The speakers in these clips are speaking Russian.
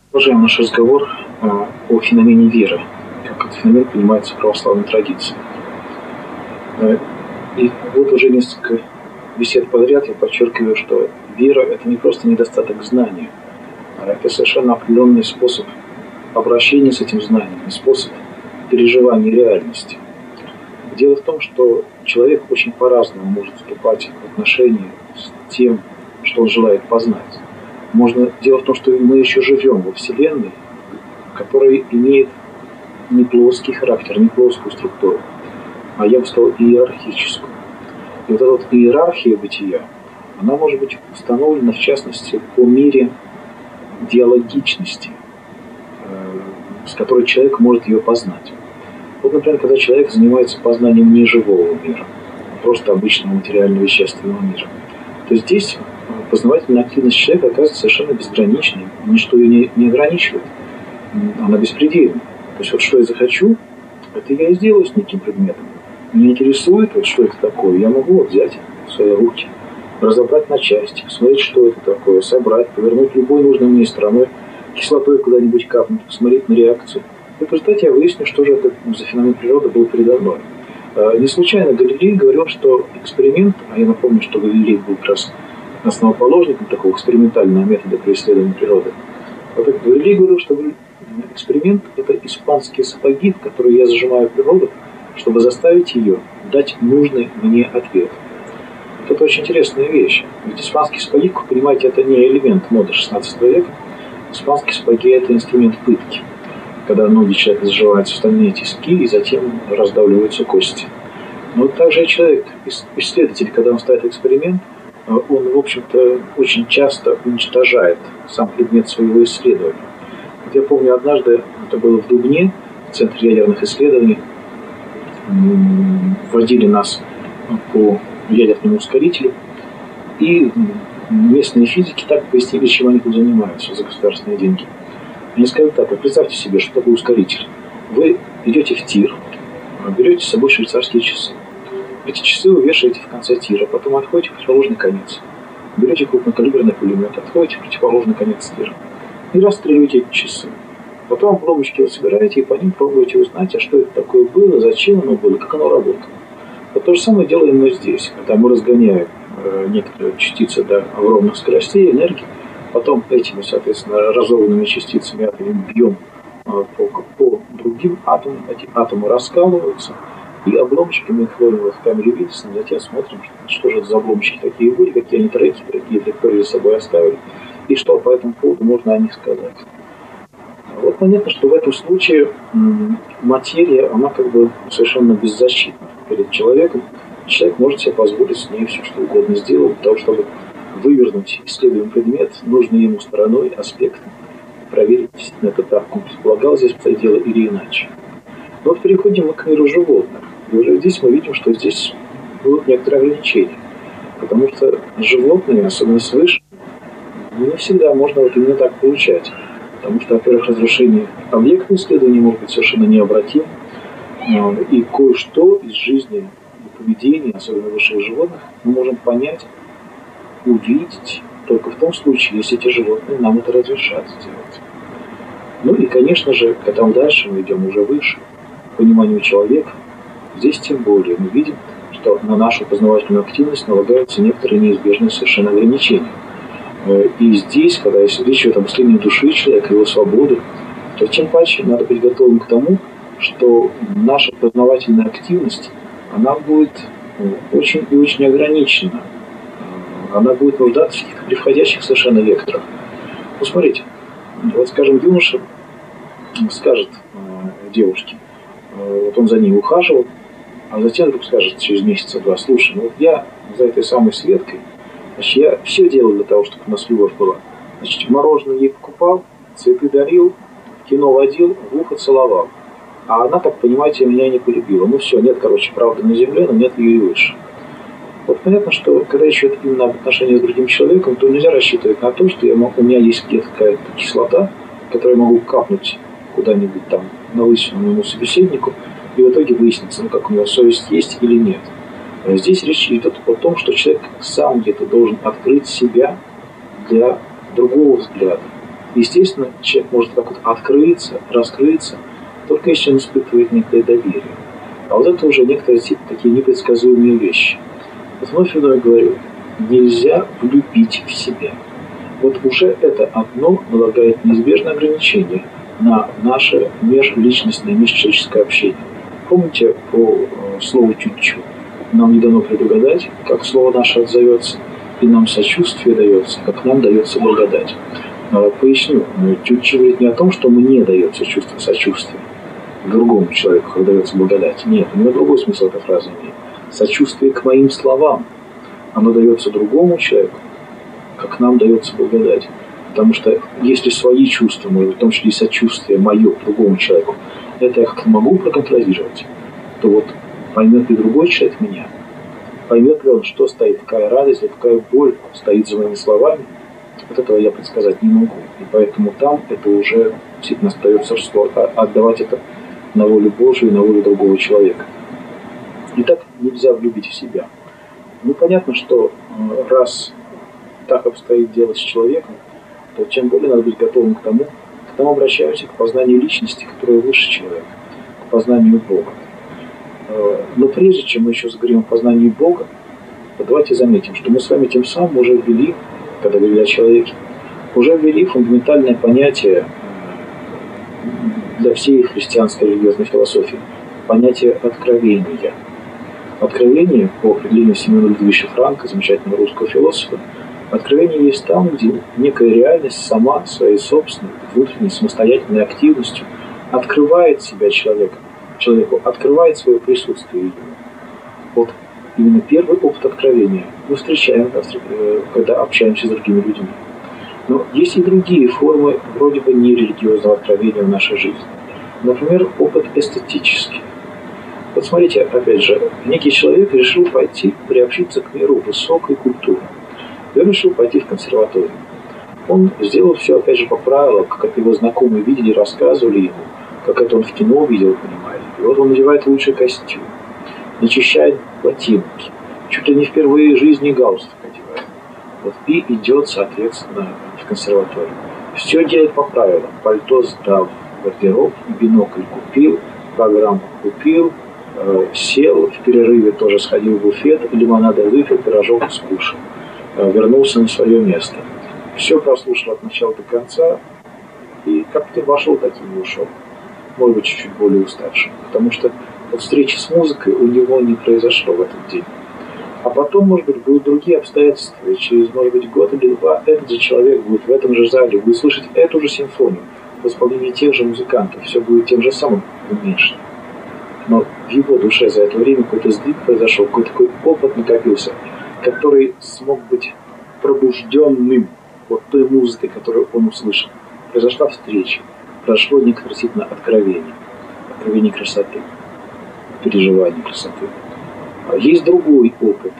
Продолжаем наш разговор о феномене веры, как этот феномен понимается в православной традиции. И вот уже несколько бесед подряд я подчеркиваю, что вера – это не просто недостаток знания, а это совершенно определенный способ обращения с этим знанием, способ переживания реальности. Дело в том, что человек очень по-разному может вступать в отношения с тем, что он желает познать. Дело в том, что мы еще живем во Вселенной, которая имеет не плоский характер, не плоскую структуру, а я бы сказал иерархическую. И вот эта вот иерархия бытия, она может быть установлена, в частности, по мере диалогичности, с которой человек может ее познать. Вот, например, когда человек занимается познанием неживого мира, просто обычного материального вещественного мира, то здесь познавательная активность человека оказывается совершенно безграничной, ничто ее не ограничивает, она беспредельна. То есть вот что я захочу, это я и сделаю с неким предметом. Меня интересует, вот что это такое, я могу вот взять в свои руки, разобрать на части, посмотреть, что это такое, собрать, повернуть любой нужной мне стороной, кислотой куда-нибудь капнуть, посмотреть на реакцию. И в результате я выясню, что же это за феномен природы был передо мной. Не случайно Галилей говорил, что эксперимент, а я напомню, что Галилей был как раз основоположником такого экспериментального метода при исследовании природы. Вот Галилей говорил, что эксперимент – это испанские сапоги, в которые я зажимаю природу, чтобы заставить ее дать нужный мне ответ. Вот это очень интересная вещь. Ведь испанские сапоги, как вы понимаете, это не элемент моды XVI века. Испанские сапоги – это инструмент пытки, когда ноги человека заживаются в стальные тиски и затем раздавливаются кости. Но вот также и человек, исследователь, когда он ставит эксперимент, он, в общем-то, очень часто уничтожает сам предмет своего исследования. Вот я помню, однажды, это было в Дубне, в Центре ядерных исследований, вводили нас по ядерному ускорителю, и местные физики так пояснили, чем они тут занимаются за государственные деньги. Они сказали так: вот представьте себе, что такое ускоритель. Вы идете в тир, берете с собой швейцарские часы. Эти часы вы вешаете в конце тира, потом отходите в противоположный конец. Берете крупнокалиберный пулемет, отходите в противоположный конец тира и расстреливаете эти часы. Потом обломочки вы собираете и по ним пробуете узнать, а что это такое было, зачем оно было, как оно работало. Вот то же самое делаем мы здесь, когда мы разгоняем некоторые частицы до огромных скоростей энергии, потом этими, соответственно, разорванными частицами атомами бьем по другим атомам, эти атомы раскалываются, и обломочками их ловим в камере Вильсона, затем смотрим, что же это за обломочки такие были, какие они траектории, какие траектории за собой оставили, и что по этому поводу можно о них сказать. Вот понятно, что в этом случае материя, она как бы совершенно беззащитна перед человеком. Человек может себе позволить с ней все, что угодно сделать, для того, чтобы вывернуть исследуемый предмет нужной ему стороной, аспектом, проверить, действительно это так, он предполагал здесь обстоит дело или иначе. Но вот переходим мы к миру животных. И уже здесь мы видим, что здесь будут некоторые ограничения. Потому что животные, особенно свыше, не всегда можно вот именно так получать. Потому что, во-первых, разрушение объекта исследования может быть совершенно необратимо. И кое-что из жизни и поведения, особенно высших животных, мы можем понять, увидеть только в том случае, если эти животные нам это разрешат сделать. Ну и, конечно же, когда мы дальше мы идем уже выше, к пониманию человека, здесь тем более мы видим, что на нашу познавательную активность налагаются некоторые неизбежные совершенно ограничения. И здесь, когда речь идет об исследовании души человека, его свободы, то тем паче надо быть готовым к тому, что наша познавательная активность, она будет очень и очень ограничена. Она будет нуждаться в каких-то превходящих совершенно векторах. Ну, смотрите, вот, скажем, юноша скажет девушке, вот он за ней ухаживал, а затем вдруг скажет через месяца-два: слушай, ну вот я за этой самой Светкой, значит, я все делал для того, чтобы у нас любовь была. Значит, мороженое ей покупал, цветы дарил, в кино водил, в ухо целовал. А она, так понимаете, меня не полюбила. Ну все, нет, короче, правды на земле, но нет ее и выше. Вот понятно, что когда речь идет именно об отношении с другим человеком, то нельзя рассчитывать на то, что у меня есть где-то какая-то кислота, которую я могу капнуть куда-нибудь там на лысину моему собеседнику, и в итоге выяснится, ну как у него совесть есть или нет. Здесь речь идет о том, что человек сам где-то должен открыть себя для другого взгляда. Естественно, человек может так вот открыться, раскрыться, только если он испытывает некое доверие. А вот это уже некоторые такие непредсказуемые вещи. Вот вновь я говорю, нельзя влюбить в себя. Вот уже это одно налагает неизбежное ограничение на наше межличностное, межчеловеческое общение. Помните по слову «чуть-чуть»? Нам не дано предугадать, как слово наше отзовется, и нам сочувствие дается, как нам дается благодать. Поясню, чуть-чуть говорит не о том, что мне дается чувство сочувствия другому человеку, как дается благодать. Нет, у меня другой смысл эта фраза имеет. Сочувствие к моим словам. Оно дается другому человеку, как нам дается благодать. Потому что если свои чувства, в том числе и сочувствие мое к другому человеку, это я как-то могу проконтролировать, то вот поймет ли другой человек меня, поймет ли он, что стоит, какая радость, какая боль стоит за моими словами, вот этого я предсказать не могу. И поэтому там это уже действительно остается, что отдавать это на волю Божию и на волю другого человека. И так нельзя влюбить в себя. Ну, понятно, что раз так обстоит дело с человеком, то тем более надо быть готовым к тому обращаемся к познанию личности, которая выше человека, к познанию Бога. Но прежде чем мы еще заговорим о познании Бога, то давайте заметим, что мы с вами тем самым уже ввели, когда говорили о человеке, уже ввели фундаментальное понятие для всей христианской религиозной философии, понятие откровения. Откровение, по определению Семена Людвиговича Франка, замечательного русского философа, откровение есть там, где некая реальность сама своей собственной, внутренней, самостоятельной активностью открывает себя человеку, открывает свое присутствие ему. Вот именно первый опыт откровения мы встречаем, когда общаемся с другими людьми. Но есть и другие формы вроде бы нерелигиозного откровения в нашей жизни. Например, опыт эстетический. Вот смотрите, опять же, некий человек решил пойти приобщиться к миру высокой культуры. И он решил пойти в консерваторию. Он сделал все, опять же, по правилам, как это его знакомые видели, рассказывали ему, как это он в кино видел, понимаете. И вот он надевает лучший костюм, начищает ботинки, чуть ли не впервые в жизни галстук одевает. Вот, и идет, соответственно, в консерваторию. Все делает по правилам. Пальто сдал, гардероб, бинокль купил, программку купил, сел, в перерыве тоже сходил в буфет, лимонада выпил, пирожок скушал. Вернулся на свое место. Все прослушал от начала до конца, и как ты вошел, таким и ушел. Может быть, чуть-чуть более уставшим. Потому что вот встречи с музыкой у него не произошло в этот день. А потом, может быть, будут другие обстоятельства, и через, может быть, год или два этот же человек будет в этом же зале, будет слышать эту же симфонию в исполнении тех же музыкантов. Все будет тем же самым уменьшено. Но в его душе за это время какой-то сдвиг произошел, какой-то такой опыт накопился, который смог быть пробужденным вот той музыкой, которую он услышал. Произошла встреча, произошло некоторое действительно откровение красоты, переживание красоты. Есть другой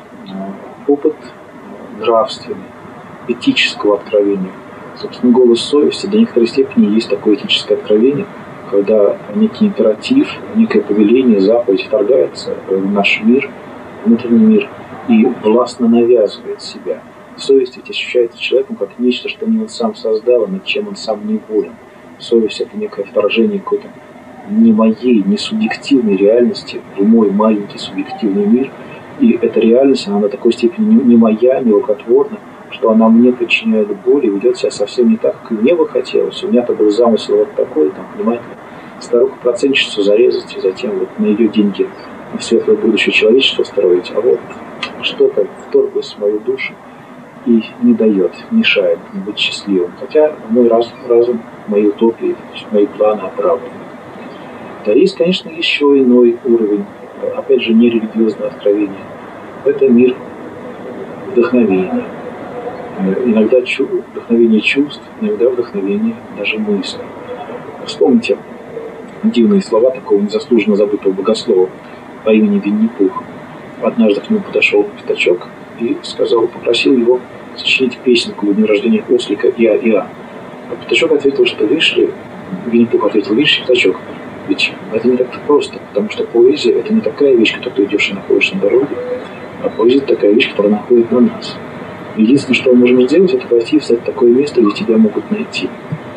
опыт нравственный, этического откровения. Собственно, голос совести до некоторой степени есть такое этическое откровение, когда некий императив, некое повеление, заповедь вторгается в наш мир, внутренний мир, и властно навязывает себя. Совесть ведь ощущается человеком как нечто, что не он сам создал, а над чем он сам не волен. Совесть – это некое вторжение какой-то не моей, не субъективной реальности в мой маленький субъективный мир. И эта реальность, она на такой степени не моя, не рукотворна, что она мне причиняет боль и ведет себя совсем не так, как и мне бы хотелось. У меня-то был замысел вот такой, там, понимаете, старуху-процентщицу зарезать и затем вот на ее деньги в светлое будущее человечество строить. А вот что-то вторглось в мою душу и не дает, мешает быть счастливым. Хотя мой разум, мои утопии, мои планы оправданы. Да, есть, конечно, еще иной уровень, опять же, нерелигиозного откровения. Это мир вдохновения. Иногда вдохновение чувств, иногда вдохновение даже мыслей. Вспомните дивные слова такого незаслуженно забытого богослова по имени Винни-Пух. Однажды к нему подошел пятачок и попросил его сочинить песенку в день рождения ослика Иа-Иа. А пятачок ответил, что видишь ли, Винни-Пух ответил, видишь ли, пятачок, ведь это не так просто, потому что поэзия – это не такая вещь, которую ты идешь и находишь на дороге, а поэзия – это такая вещь, которая находит на нас. Единственное, что мы можем сделать, это пойти в такое место, где тебя могут найти.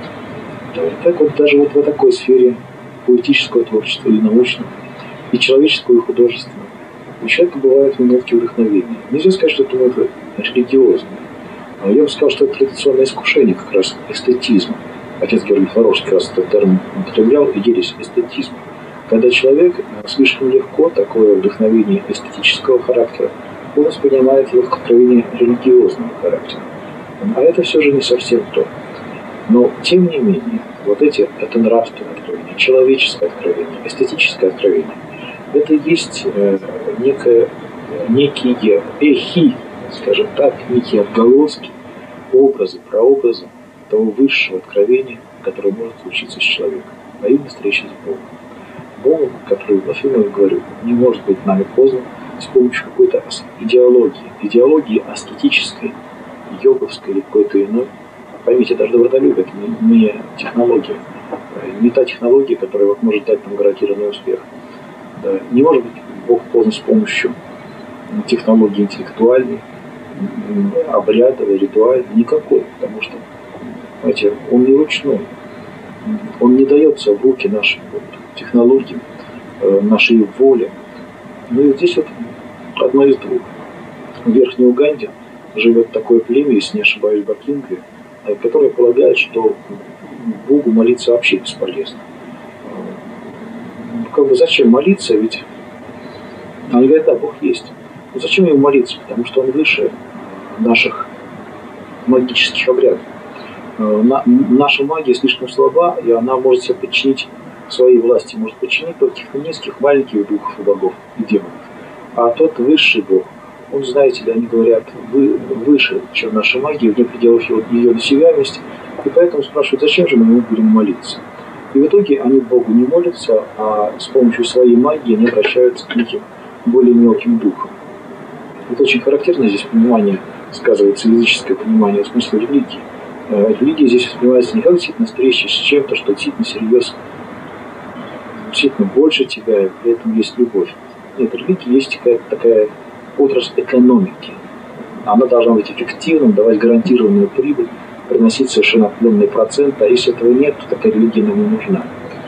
Да, и так вот даже вот в такой сфере поэтического творчества или научного, и человеческого, и художественного, у человека бывают минутки вдохновения. Нельзя сказать, что это минуты религиозные. Я бы сказал, что это традиционное искушение, как раз эстетизма. Отец Георгий Флоровский как раз этот термин употреблял, ересь эстетизма. Когда человек слишком легко такое вдохновение эстетического характера, он воспринимает его как откровение религиозного характера. А это все же не совсем то. Но, тем не менее, это нравственное откровение, человеческое откровение, эстетическое откровение, это есть некие эхи, скажем так, некие отголоски, образы, прообразы того высшего откровения, которое может случиться с человеком, а именно встреча с Богом. Богом, который, вновь я говорю, не может быть нами познан с помощью какой-то идеологии аскетической, йоговской или какой-то иной. Поймите, даже добротолюбие – это не технология, не та технология, которая может дать нам гарантированный успех. Да, не может быть Бог познан с помощью технологии интеллектуальной, обрядовой, ритуальной, никакой, потому что, знаете, он не ручной, он не дается в руки нашим технологиям, нашей воле. Ну и здесь одно из двух. В Верхней Уганде живет такое племя, если не ошибаюсь, бакинги, которое полагает, что Богу молиться вообще бесполезно. Зачем молиться, ведь они говорят, да, Бог есть. Но зачем ему молиться? Потому что он выше наших магических обрядов. Наша магия слишком слаба, и она может себя подчинить своей власти, может подчинить только низких, маленьких духов и богов, и демонов. А тот высший Бог, он, знаете ли, они говорят, выше, чем наша магия, вне пределов ее досягаемости, и поэтому спрашивают, зачем же мы ему будем молиться? И в итоге они Богу не молятся, а с помощью своей магии они обращаются к неким более мелким духам. Это очень характерно здесь понимание, сказывается языческое понимание в смысле религии. Религия здесь воспринимается не как действительно встреча с чем-то, что действительно серьезно, действительно больше тебя, и при этом есть любовь. Нет, религия есть какая-то такая отрасль экономики. Она должна быть эффективной, давать гарантированную прибыль, приносить совершенно определенные проценты, а если этого нет, то такая религия нам не нужна.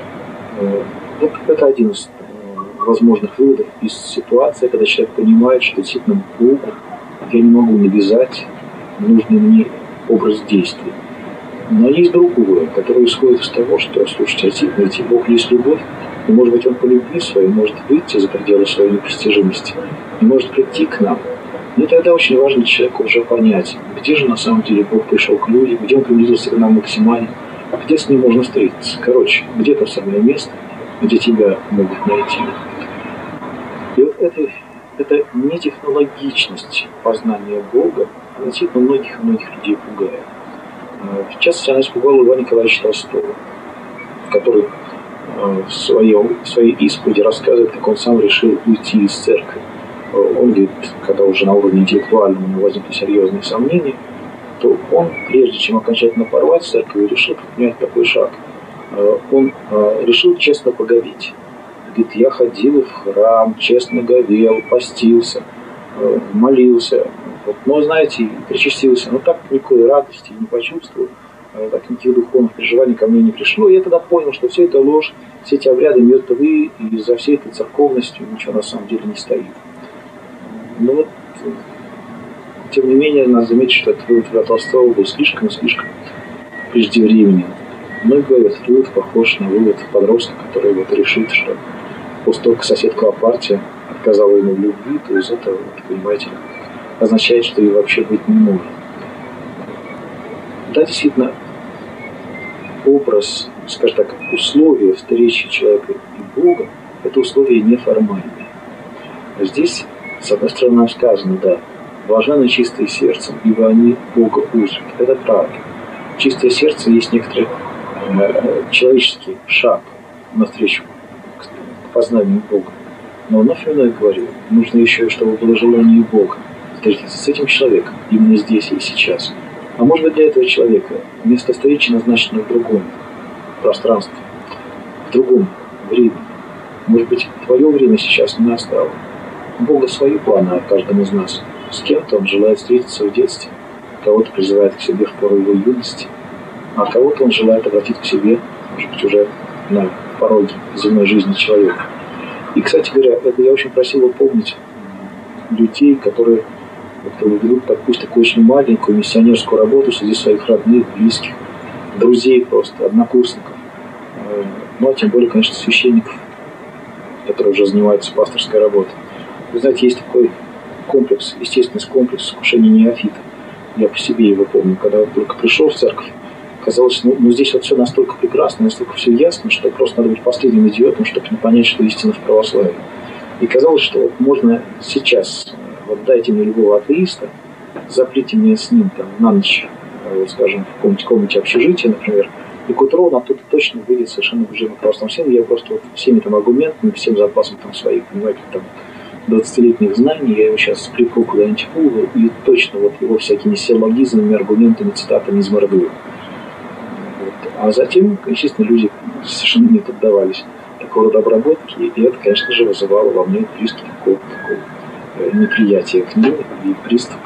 Это один из возможных выводов из ситуации, когда человек понимает, что действительно Богу я не могу навязать нужный мне образ действий. Но есть другое, которое исходит из того, что, слушайте, ведь Бог есть любовь, и, может быть, Он по любви своей может выйти за пределы своей непостижимости и может прийти к нам. Но тогда очень важно человеку уже понять, где же на самом деле Бог пришел к людям, где Он приблизился к нам максимально, где с Ним можно встретиться. Короче, где то самое место, где тебя могут найти. И это не технологичность познания Бога, а действительно многих людей пугает. В частности, она испугала Льва Николаевича Толстого, который в своей исповеди рассказывает, как он сам решил уйти из церкви. Он говорит, когда уже на уровне интеллектуальном у него возникли серьезные сомнения, то он, прежде чем окончательно порвать с церковью, решил предпринять такой шаг. Он решил честно поговеть. Говорит, я ходил в храм, честно говел, постился, молился. Но, знаете, причастился, но так никакой радости не почувствовал, так никаких духовных переживаний ко мне не пришло. И я тогда понял, что все это ложь, все эти обряды мертвы, и за всей этой церковностью ничего на самом деле не стоит. Но тем не менее, надо заметить, что этот вывод Льва Толстого был слишком преждевременен. Многие говорят, этот вывод похож на вывод подростка, который решит, что после того, как соседка партия отказала ему в любви, то из этого, понимаете, означает, что и вообще быть не может. Да, действительно, образ, скажем так, условия встречи человека и Бога, это условия неформальные. Здесь, с одной стороны, нам сказано, да, блаженны чистые сердцем, ибо они Бога узрят. Это правда. Чистое сердце есть некоторый человеческий шаг навстречу к познанию Бога. Но вновь я говорю, нужно еще, чтобы было желание Бога встретиться с этим человеком именно здесь и сейчас. А может быть, для этого человека место встречи назначено в другом пространстве, в другом времени. Может быть, твое время сейчас не настало. У Бога свои планы о каждом из нас. С кем-то Он желает встретиться в детстве, кого-то призывает к себе в пору его юности. а кого-то он желает обратить к себе, может быть, уже на пороге земной жизни человека. И, кстати говоря, это я очень просил бы помнить людей, которые ведут, пусть такую очень маленькую миссионерскую работу среди своих родных, близких, друзей просто, однокурсников. Ну, а тем более, конечно, священников, которые уже занимаются пасторской работой. Вы знаете, есть такой комплекс, естественный комплекс искушения неофита. Я по себе его помню, когда я только пришел в церковь, казалось, ну здесь вот все настолько прекрасно, настолько все ясно, что просто надо быть последним идиотом, чтобы не понять, что истина в православии. И казалось, что вот можно сейчас, вот дайте мне любого атеиста, заприте мне с ним там на ночь, вот, скажем, в какой-нибудь комнате общежития, например, и к утру он оттуда точно выйдет совершенно в православном семье. Я просто вот всеми там аргументами, всем запасом там своих, понимаете, там 20-летних знаний, я его сейчас припру куда-нибудь в угол, и точно вот его всякими силлогизмами, аргументами, цитатами измордую. Вот. А затем, естественно, люди совершенно не поддавались такого рода обработке, и это, конечно же, вызывало во мне приступ такого неприятия к ним и приступ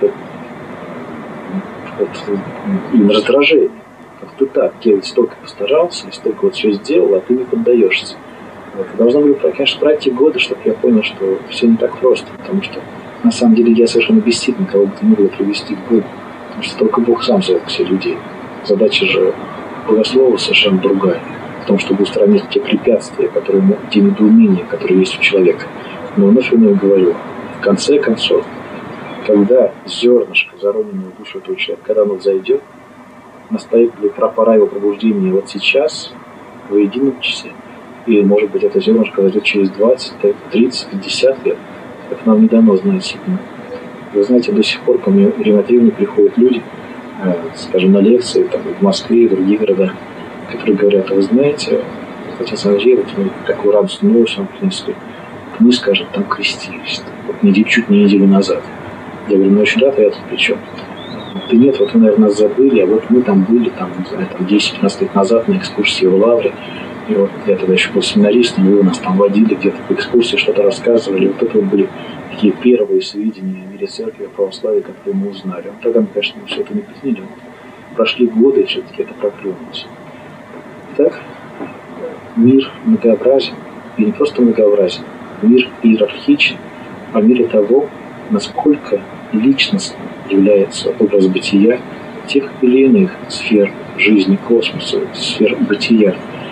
раздражения. Как ты так, я столько постарался, и столько вот все сделал, а ты не поддаешься. Вот. Должно было, конечно, пройти годы, чтобы я понял, что все не так просто, потому что на самом деле я совершенно бессилен кого бы то ни было привести к Богу, потому что только Бог сам зовет к себе людей. Задача же богослова совершенно другая, в том, чтобы устранить те препятствия, те недоумения, которые есть у человека. Но вновь и вновь говорю, в конце концов, когда зернышко, зароненное в душу этого человека, когда оно взойдет, настоит ли пора его пробуждения вот сейчас, в едином часе, и, может быть, это зернышко зайдет через 20, 30, 50 лет. Это нам не дано знать сегодня. Вы знаете, до сих пор ко мне время от времени приходят люди, скажем, на лекции там, в Москве и в других городах, которые говорят: вы знаете, отец Андрей, вот мы такую радостную новость вам принесли. Мы, скажем, там крестились. Вот чуть не неделю назад. Я говорю, ну очень рад, а я тут при чем? Да нет, вот вы, наверное, нас забыли, а вот мы там были, там, не знаю, там 10-15 лет назад на экскурсии в Лавре. И вот я тогда еще был семинаристом, вы нас там водили где-то по экскурсии, что-то рассказывали. Вот это вот были такие первые сведения о мире церкви, о православии, которые мы узнали. Тогда мы, конечно, все это не приняли. Прошли годы, и все-таки это проклюнулось. Итак, мир многообразен, и не просто многообразен, мир иерархичен, а мире того, насколько личностным является образ бытия тех или иных сфер жизни космоса, сфер бытия.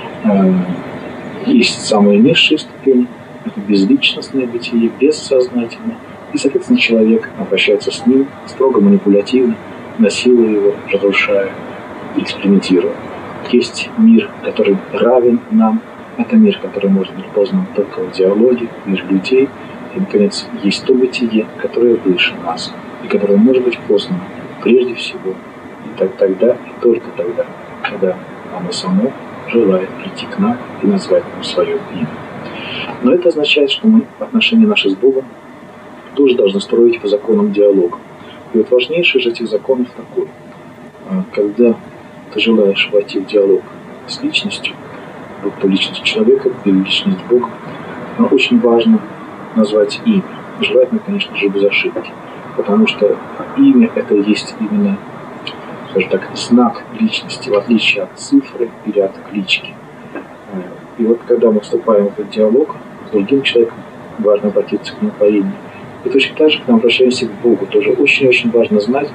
Есть самые низшие ступени, это безличностное бытие, бессознательное, и, соответственно, человек обращается с ним строго манипулятивно, насилуя его, разрушая, экспериментируя. Есть мир, который равен нам, это мир, который может быть познан только в диалоге, мир людей, и, наконец, есть то бытие, которое выше нас, и которое может быть познано прежде всего, и тогда, и только тогда, когда оно само желает прийти к нам и назвать нам свое имя. Но это означает, что мы отношения наши с Богом тоже должны строить по законам диалога. И вот важнейший из этих законов такой. Когда ты желаешь войти в диалог с личностью, будь то личность человека или личность Бога, очень важно назвать имя. Желательно, конечно же, без ошибки. Потому что имя — это и есть именно, скажем так, знак личности, в отличие от цифры или от клички. И вот когда мы вступаем в этот диалог с другим человеком, важно обратиться к нему по имени. И точно так же, когда мы обращаемся к Богу, тоже очень-очень важно знать,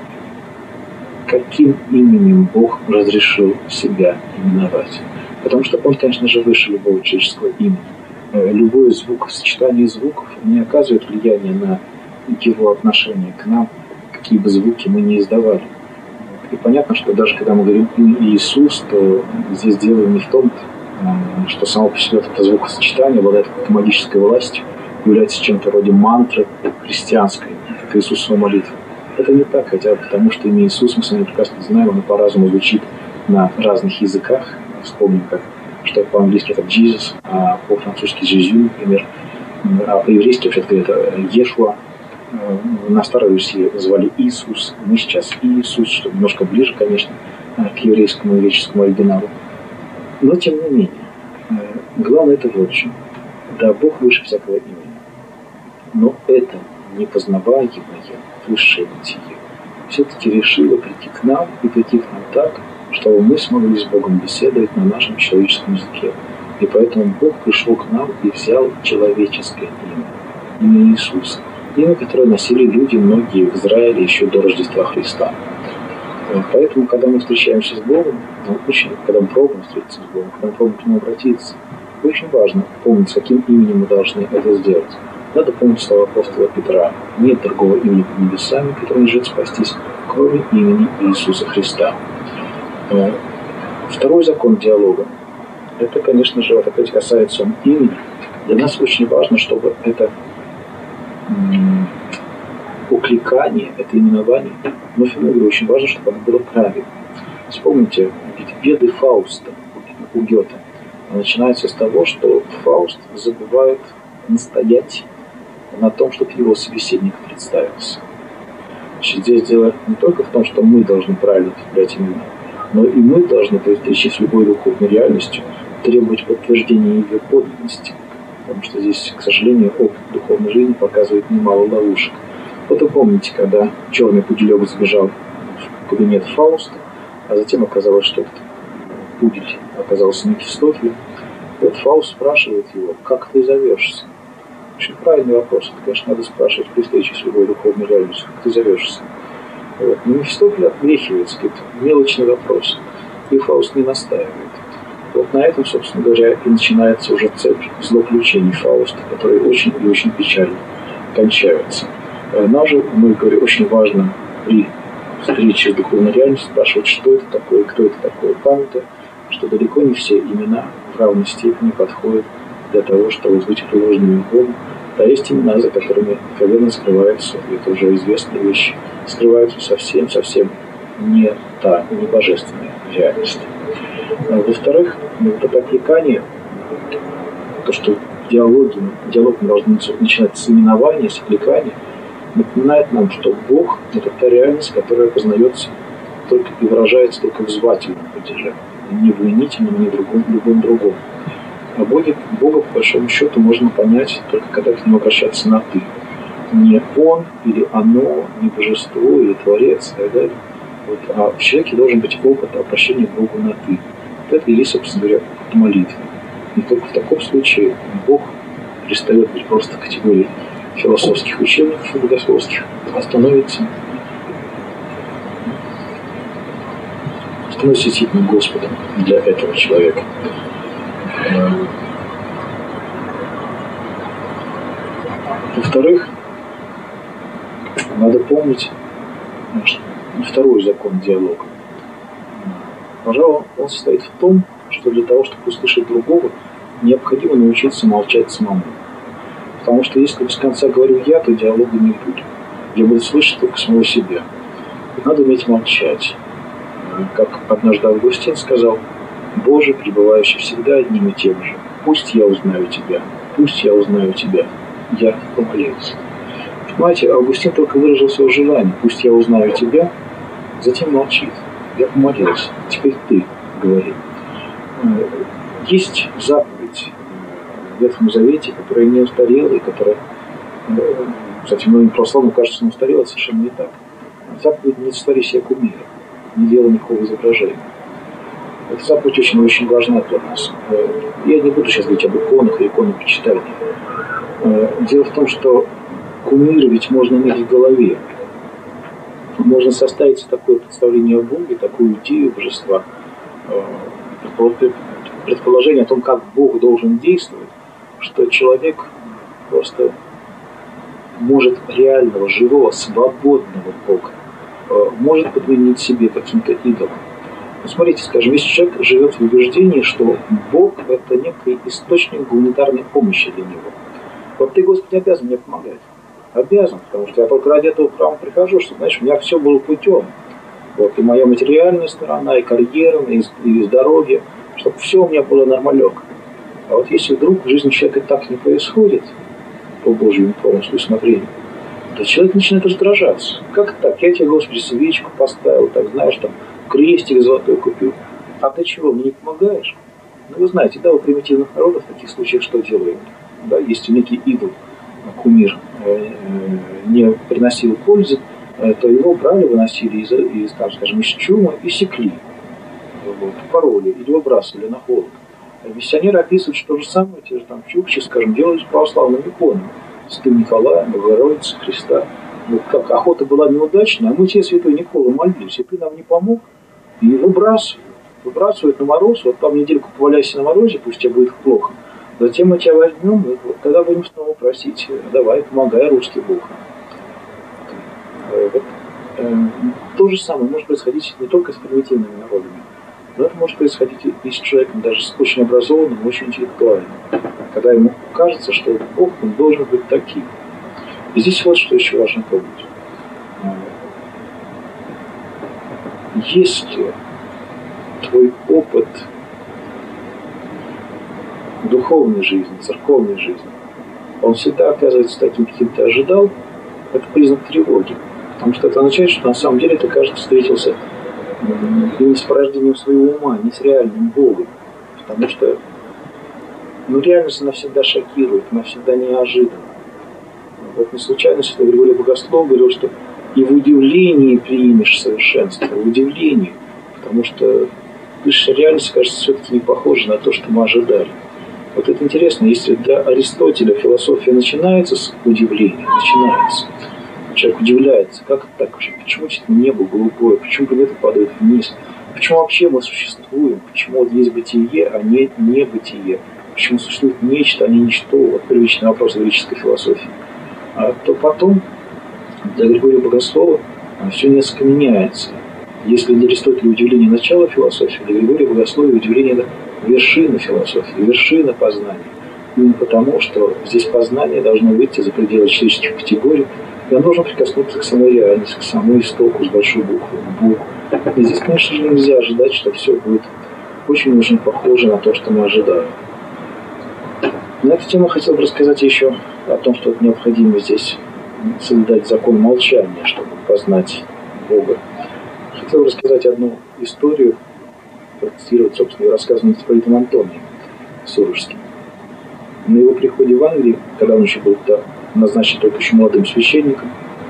каким именем Бог разрешил себя именовать. Потому что Он, конечно же, выше любого человеческого имени. Любое сочетание звуков не оказывает влияния на Его отношение к нам, какие бы звуки мы ни издавали. И понятно, что даже когда мы говорим имя Иисус, то здесь дело не в том, что само по себе это звукосочетание обладает какой-то магической властью, является чем-то вроде мантры христианской, как Иисусова молитва. Это не так, хотя потому что имя Иисус, мы с вами прекрасно знаем, оно по-разному звучит на разных языках. Вспомним, что по-английски это Jesus, а по-французски Jésus, например, а по-еврейски вообще-то это Ешуа. На Старой Руси звали Иисус, мы сейчас Иисус, что немножко ближе, конечно, к еврейскому и греческому оригиналу. Но, тем не менее, главное это вот что. Да, Бог выше всякого имени. Но это непознаваемое высшее бытие все-таки решило прийти к нам и прийти к нам так, чтобы мы смогли с Богом беседовать на нашем человеческом языке. И поэтому Бог пришел к нам и взял человеческое имя Иисуса. Имя, которое носили люди многие в Израиле еще до Рождества Христа. Поэтому, когда мы встречаемся с Богом, когда мы пробуем встретиться с Богом, когда мы пробуем к Нему обратиться, очень важно помнить, с каким именем мы должны это сделать. Надо помнить слова апостола Петра: «Нет другого имени под небесами, которым надлежит спастись, кроме имени Иисуса Христа». Второй закон диалога. Это, конечно же, вот опять касается имени. Для нас очень важно, чтобы это укликание, это именование, но очень важно, чтобы оно было правильным. Вспомните, ведь беды Фауста у Гёте начинаются с того, что Фауст забывает настоять на том, чтобы его собеседник представился. Значит, здесь дело не только в том, что мы должны правильно употреблять имена, но и мы должны, при встрече с любой духовной реальностью, требовать подтверждения ее подлинности. Потому что здесь, к сожалению, опыт духовной жизни показывает немало ловушек. Вот вы помните, когда черный пуделек забежал в кабинет Фауста, а затем оказалось, что этот пудель оказался Мефистофелем. Вот Фауст спрашивает его: «Как ты зовешься?» Очень правильный вопрос. Это, конечно, надо спрашивать при встрече с любой духовной реальностью. Как ты зовешься? Вот. Но Мефистофель отвлекивается, говорит: мелочный вопрос. И Фауст не настаивает. Вот на этом, собственно говоря, и начинается уже цепь злоключений Фауста, которые очень и очень печально кончаются. Нам же, мы говорим, очень важно при встрече с духовной реальностью спрашивать, что это такое, кто это такой, памятуя, что далеко не все имена в равной степени подходят для того, чтобы быть приложенными к Богу. Да есть имена, за которыми откровенно скрываются, и это уже известные вещи, скрываются совсем не та, не божественная реальность. Во-вторых, вот это отвлекание, то, что диалог мы должны начинать с именования, с отвлекания, напоминает нам, что Бог – это та реальность, которая познается только и выражается только в звательном падеже, не в именительном, ни в любом другом. А Бога, по большому счету, можно понять только когда к нему обращаться на «ты». Не он или оно, не божество или творец и так далее. Вот, а в человеке должен быть опыт обращения к Богу на «ты». Вот это и есть, собственно говоря, опыт молитвы. И только в таком случае Бог перестает быть просто категорией философских учебников и богословских, а становится действительно Господом для этого человека. Во-вторых, надо помнить второй закон диалога. Пожалуй, он состоит в том, что для того, чтобы услышать другого, необходимо научиться молчать самому. Потому что если без конца говорю я, то диалога не будет. Я буду слышать только самого себя. Надо уметь молчать. Как однажды Августин сказал: «Боже, пребывающий всегда одним и тем же, пусть я узнаю Тебя, пусть я узнаю Тебя, я помолился». Понимаете, Августин только выразил свое желание: пусть я узнаю Тебя, затем молчит. Я помолился, теперь ты говори. Есть заповедь в Ветхом Завете, которая не устарела и которая, кстати, многим православным кажется, что она устарела, совершенно не так. Заповедь: не сотвори себе кумира, не делай никакого изображения. Эта заповедь очень важна для нас. Я не буду сейчас говорить об иконах и иконопочитании. Дело в том, что кумиры ведь можно иметь в голове. Можно составить такое представление о Боге, такую идею божества, предположение о том, как Бог должен действовать, что человек просто может реального, живого, свободного Бога может подменить себе каким-то идолом. Смотрите, скажем, если человек живет в убеждении, что Бог – это некий источник гуманитарной помощи для него. Вот ты, Господи, обязан мне помогать. Обязан, потому что я только ради этого к храму прихожу, что, знаешь, у меня все было путем. Вот, и моя материальная сторона, и карьера, и здоровье, чтобы все у меня было нормалек. А вот если вдруг в жизни человека так не происходит, по Божьему промыслу и смотрению, то человек начинает раздражаться. Как так? Я тебе, Господи, свечку поставил, так, знаешь, там, крестик золотой купил. А ты чего, мне не помогаешь? Ну, вы знаете, да, у примитивных народов в таких случаях что делают? Да, если некий идол, кумир, не приносил пользы, то его брали, выносили из, скажем, из чума и секли. вот, пароли или выбрасывали на холод. А миссионеры описывают, что же самое, те же там чукчи, скажем, делают с православными иконами. Святым Николаем, Богородицы, Христа. Вот как охота была неудачная, а мы тебе, святой Никола, молились, и ты нам не помог, и выбрасывают. Выбрасывают на мороз, вот там недельку поваляйся на морозе, пусть тебе будет плохо. Затем мы тебя возьмем, и вот тогда будем снова просить, давай, помогай, русский Бог. Вот, то же самое может происходить не только с примитивными народами, но это может происходить и с человеком, даже с очень образованным, очень интеллектуальным, когда ему кажется, что Бог он должен быть таким. И здесь вот что еще важно помнить. Если твой опыт духовной жизни, церковной жизни, он всегда оказывается таким, каким ты ожидал, это признак тревоги. Потому что это означает, что на самом деле ты, кажется, встретился не с порождением своего ума, не с реальным Богом. Потому что реальность, она всегда шокирует, она всегда неожиданна. Вот не случайно святой Григорий Богослов говорил, что и в удивлении примешь совершенство, в удивлении. Потому что реальность, кажется, все-таки не похожа на то, что мы ожидали. Вот это интересно, если для Аристотеля философия начинается с удивления, начинается. Человек удивляется, как это так вообще, почему небо голубое, почему планета падает вниз, почему вообще мы существуем, почему вот есть бытие, а не небытие, почему существует нечто, а не ничто, вот первичный вопрос греческой философии. А то потом для Григория Богослова все несколько меняется. Если для Аристотеля удивление начала философии, для Григория Богослова удивление это вершина философии, вершина познания. Именно потому, что здесь познание должно выйти за пределы человеческих категорий, и оно должно прикоснуться к самой реальности, к самому истоку с большой буквы, к Богу. И здесь, конечно же, нельзя ожидать, что все будет очень-очень похоже на то, что мы ожидаем. На эту тему хотел бы рассказать еще о том, что необходимо здесь соблюдать закон молчания, чтобы познать Бога. Хотел бы рассказать одну историю, процитировать, собственно, ее рассказанную митрополитом Антонием Сурожским. На его приходе в Англию, когда он еще был назначен только еще молодым священником,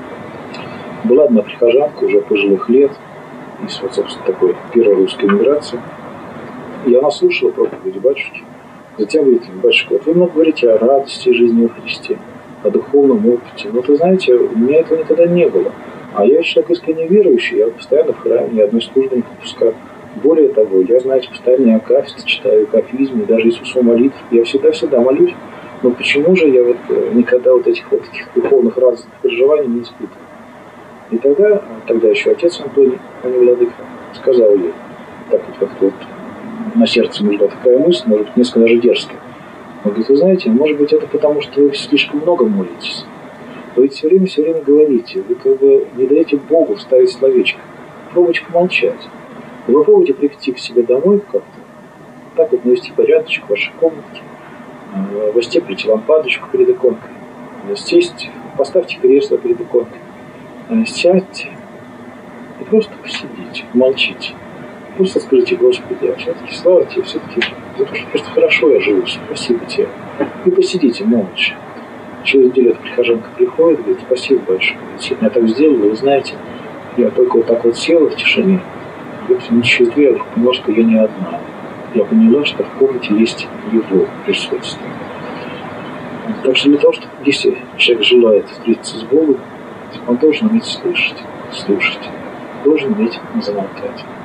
была одна прихожанка уже пожилых лет, из, вот, собственно, такой первой русской эмиграции. И она слушала проповеди батюшки. Затем говорит: батюшка, вот вы много говорите о радости жизни во Христе, о духовном опыте. Но вы знаете, у меня этого никогда не было. А я человек искренне верующий, я постоянно в храме, ни одной службы не пропускаю. Более того, я, знаете, постоянно акафисты читаю, кафизм, и даже Иисусу молитв. Я всегда молюсь. Но почему же я вот никогда вот этих вот таких духовных радостных переживаний не испытывал? И тогда еще отец Антоний, а не владыка, сказал ей, так вот как-то вот на сердце нужна такая мысль, может быть, несколько даже дерзкая. Он говорит: вы знаете, может быть, это потому, что вы слишком много молитесь. Вы ведь все время говорите, вы как бы не даете Богу вставить словечко. Пробуйте помолчать. Вы попробуйте прийти к себе домой как-то, так вот навести порядочек в вашей комнатке, выстеплите лампадочку перед иконкой, сесть, поставьте кресло перед иконкой, сядьте и просто посидите, молчите. Просто скажите: Господи, а все-таки слава тебе, все-таки за то, что просто хорошо я живу, спасибо тебе. И посидите молча. Через неделю эта прихожанка приходит, говорит: спасибо большое, я так сделала, вы знаете, я только вот так вот села в тишине, и через 2 я поняла, что я не одна. Я поняла, что в комнате есть его присутствие. Так что для того, чтобы если человек желает встретиться с Богом, он должен уметь слушать, должен уметь замолкать.